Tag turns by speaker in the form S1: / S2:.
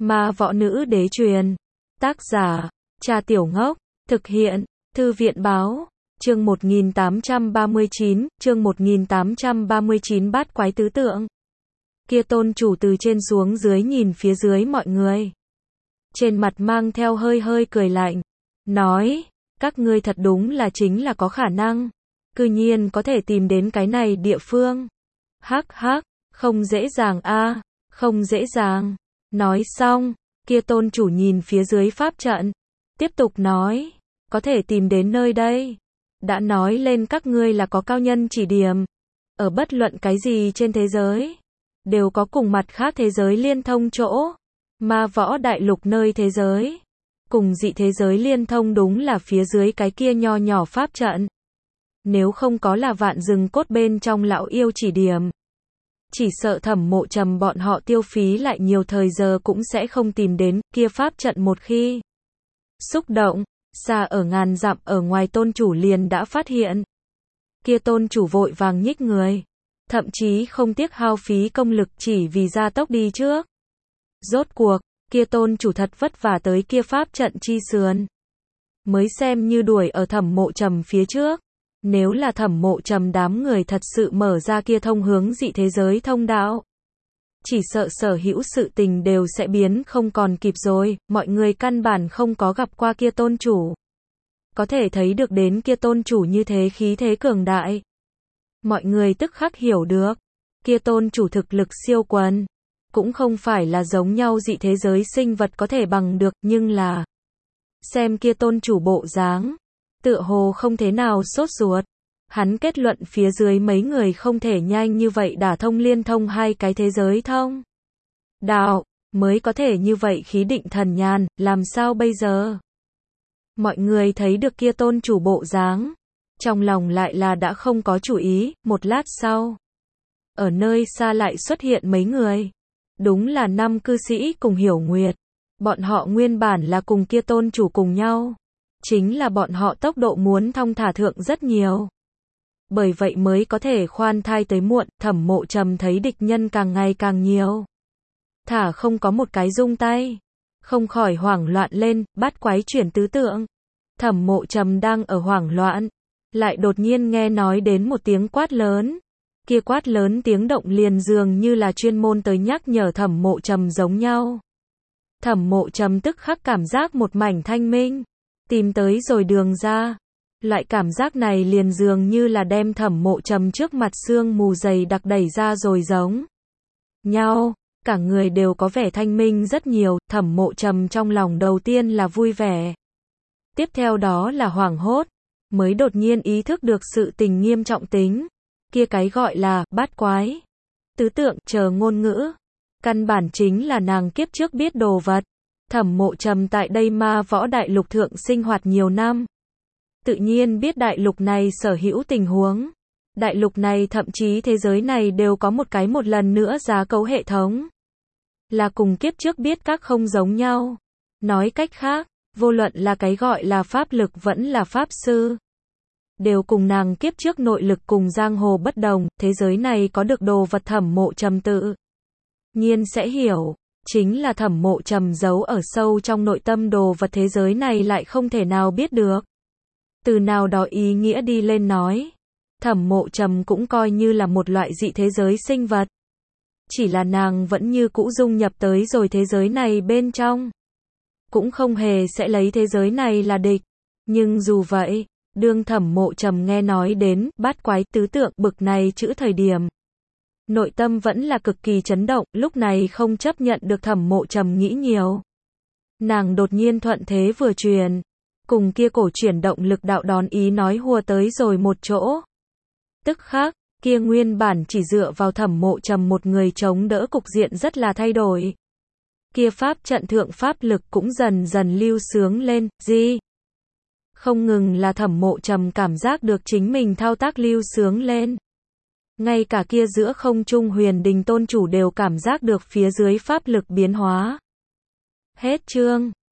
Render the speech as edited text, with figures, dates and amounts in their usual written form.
S1: Ma võ nữ đế truyền. Tác giả, Cha Tiểu Ngốc. Thực hiện, Thư viện báo. Chương 1839, chương 1839 bát quái tứ tượng. Kia tôn chủ từ trên xuống dưới nhìn phía dưới mọi người. Trên mặt mang theo hơi hơi cười lạnh. Nói, các ngươi thật đúng là chính là có khả năng. Cư nhiên có thể tìm đến cái này địa phương. Hắc hắc, không dễ dàng a, không dễ dàng. Nói xong, kia tôn chủ nhìn phía dưới pháp trận. Tiếp tục nói, có thể tìm đến nơi đây. Đã nói lên các ngươi là có cao nhân chỉ điểm. Ở bất luận cái gì trên thế giới, đều có cùng mặt khác thế giới liên thông chỗ. Ma võ đại lục nơi thế giới, cùng dị thế giới liên thông đúng là phía dưới cái kia nho nhỏ pháp trận. Nếu không có là vạn rừng cốt bên trong lão yêu chỉ điểm, chỉ sợ Thẩm Mộ Trầm bọn họ tiêu phí lại nhiều thời giờ cũng sẽ không tìm đến kia pháp trận. Một khi xúc động, xa ở ngàn dặm ở ngoài tôn chủ liền đã phát hiện. Kia tôn chủ vội vàng nhích người, thậm chí không tiếc hao phí công lực chỉ vì gia tốc đi trước. Rốt cuộc, kia tôn chủ thật vất vả tới kia pháp trận chi sườn, mới xem như đuổi ở Thẩm Mộ Trầm phía trước. Nếu là Thẩm Mộ Trầm đám người thật sự mở ra kia thông hướng dị thế giới thông đạo, chỉ sợ sở hữu sự tình đều sẽ biến không còn kịp rồi. Mọi người căn bản không có gặp qua kia tôn chủ, có thể thấy được đến kia tôn chủ như thế khí thế cường đại. Mọi người tức khắc hiểu được, kia tôn chủ thực lực siêu quần, cũng không phải là giống nhau dị thế giới sinh vật có thể bằng được, nhưng là xem kia tôn chủ bộ dáng, tựa hồ không thế nào sốt ruột. Hắn kết luận phía dưới mấy người không thể nhanh như vậy đả thông liên thông hai cái thế giới thông đạo, mới có thể như vậy khí định thần nhàn. Làm sao bây giờ? Mọi người thấy được kia tôn chủ bộ dáng, trong lòng lại là đã không có chủ ý. Một lát sau, ở nơi xa lại xuất hiện mấy người. Đúng là 5 cư sĩ cùng Hiểu Nguyệt. Bọn họ nguyên bản là cùng kia tôn chủ cùng nhau, chính là bọn họ tốc độ muốn thong thả thượng rất nhiều, bởi vậy mới có thể khoan thai tới muộn. Thẩm Mộ Trầm thấy địch nhân càng ngày càng nhiều, thả không có một cái dung tay, không khỏi hoảng loạn lên. Bát quái chuyển tứ tượng. Thẩm Mộ Trầm đang ở hoảng loạn, lại đột nhiên nghe nói đến một tiếng quát lớn. Kia quát lớn tiếng động liền dường như là chuyên môn tới nhắc nhở Thẩm Mộ Trầm giống nhau. Thẩm Mộ Trầm tức khắc cảm giác một mảnh thanh minh, tìm tới rồi đường ra. Loại cảm giác này liền dường như là đem Thẩm Mộ Trầm trước mặt sương mù dày đặc đẩy ra rồi giống nhau, cả người đều có vẻ thanh minh rất nhiều. Thẩm Mộ Trầm trong lòng đầu tiên là vui vẻ, tiếp theo đó là hoảng hốt, mới đột nhiên ý thức được sự tình nghiêm trọng tính. Kia cái gọi là bát quái tứ tượng chờ ngôn ngữ, căn bản chính là nàng kiếp trước biết đồ vật. Thẩm Mộ Trầm tại đây ma võ đại lục thượng sinh hoạt nhiều năm, tự nhiên biết đại lục này sở hữu tình huống. Đại lục này thậm chí thế giới này đều có một cái một lần nữa giá cấu hệ thống, là cùng kiếp trước biết các không giống nhau. Nói cách khác, vô luận là cái gọi là pháp lực vẫn là pháp sư, đều cùng nàng kiếp trước nội lực cùng giang hồ bất đồng. Thế giới này có được đồ vật Thẩm Mộ Trầm tự nhiên sẽ hiểu, chính là Thẩm Mộ Trầm giấu ở sâu trong nội tâm đồ vật thế giới này lại không thể nào biết được. Từ nào đó ý nghĩa đi lên nói, Thẩm Mộ Trầm cũng coi như là một loại dị thế giới sinh vật, chỉ là nàng vẫn như cũ dung nhập tới rồi thế giới này bên trong, cũng không hề sẽ lấy thế giới này là địch. Nhưng dù vậy, đương Thẩm Mộ Trầm nghe nói đến bát quái tứ tượng bực này chữ thời điểm, nội tâm vẫn là cực kỳ chấn động. Lúc này không chấp nhận được Thẩm Mộ Trầm nghĩ nhiều, nàng đột nhiên thuận thế vừa truyền, cùng kia cổ chuyển động lực đạo đón ý nói hùa tới rồi một chỗ. Tức khắc, kia nguyên bản chỉ dựa vào Thẩm Mộ Trầm một người chống đỡ cục diện rất là thay đổi. Kia pháp trận thượng pháp lực cũng dần dần lưu sướng lên. Không ngừng là Thẩm Mộ Trầm cảm giác được chính mình thao tác lưu sướng lên, ngay cả kia giữa không trung Huyền Đình tôn chủ đều cảm giác được phía dưới pháp lực biến hóa. Hết chương.